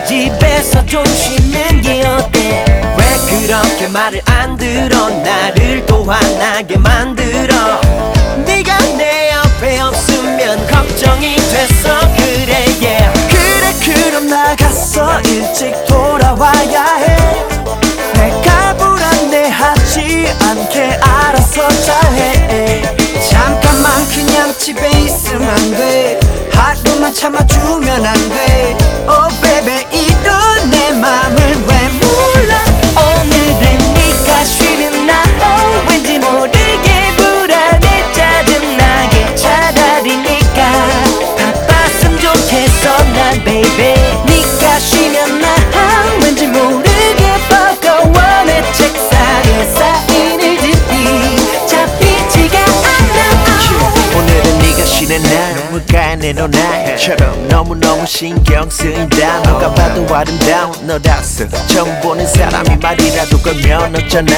집에서 좀 쉬는 게 어때? 왜 그렇게 말을 안 들어? 나를 또 화나게 만들어. 네가 내 옆에 없으면 걱정이 됐어. 그래 yeah. 그래 그럼 나가서 일찍 돌아와야 해. 내가 불안해하지 않게 알아서 잘해. 잠깐만 그냥 집에 있으면 안 돼. 하루만 참아주면 안 돼. Oh baby 이런 내 맘을 왜 몰라. 오늘은 네가 쉬는 날 왠지 모르게 불안해 짜증나게. 차라리 네가 바빴으면 좋겠어 난 baby. 네가 쉬면 난 왠지 모르게 버거워. 내 책상에 쌓인 일들이 잡히지가 않아. 오늘은 네가 쉬는 날 눈물가에 내놓나처럼 너무너무 신경 쓰인다. 누가 봐도 아름다운 너라서 처음 보는 사람이 말이라도 걸면 어쩌나.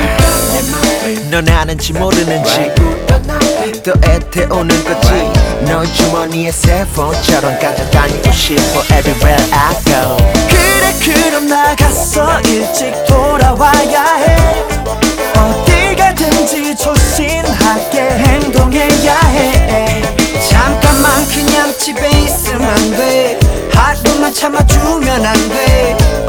넌 아는지 모르는지 또 애태우는 거지. 널 주머니에 셀폰처럼 가져다니고 싶어 everywhere I go. 그래 그럼 나가서 일찍 돌아와야 해. 어딜 가든지 조심하게 행동해야 해. 잠깐만 그냥 집에 있으면 안 돼. 하루만 참아주면 안 돼.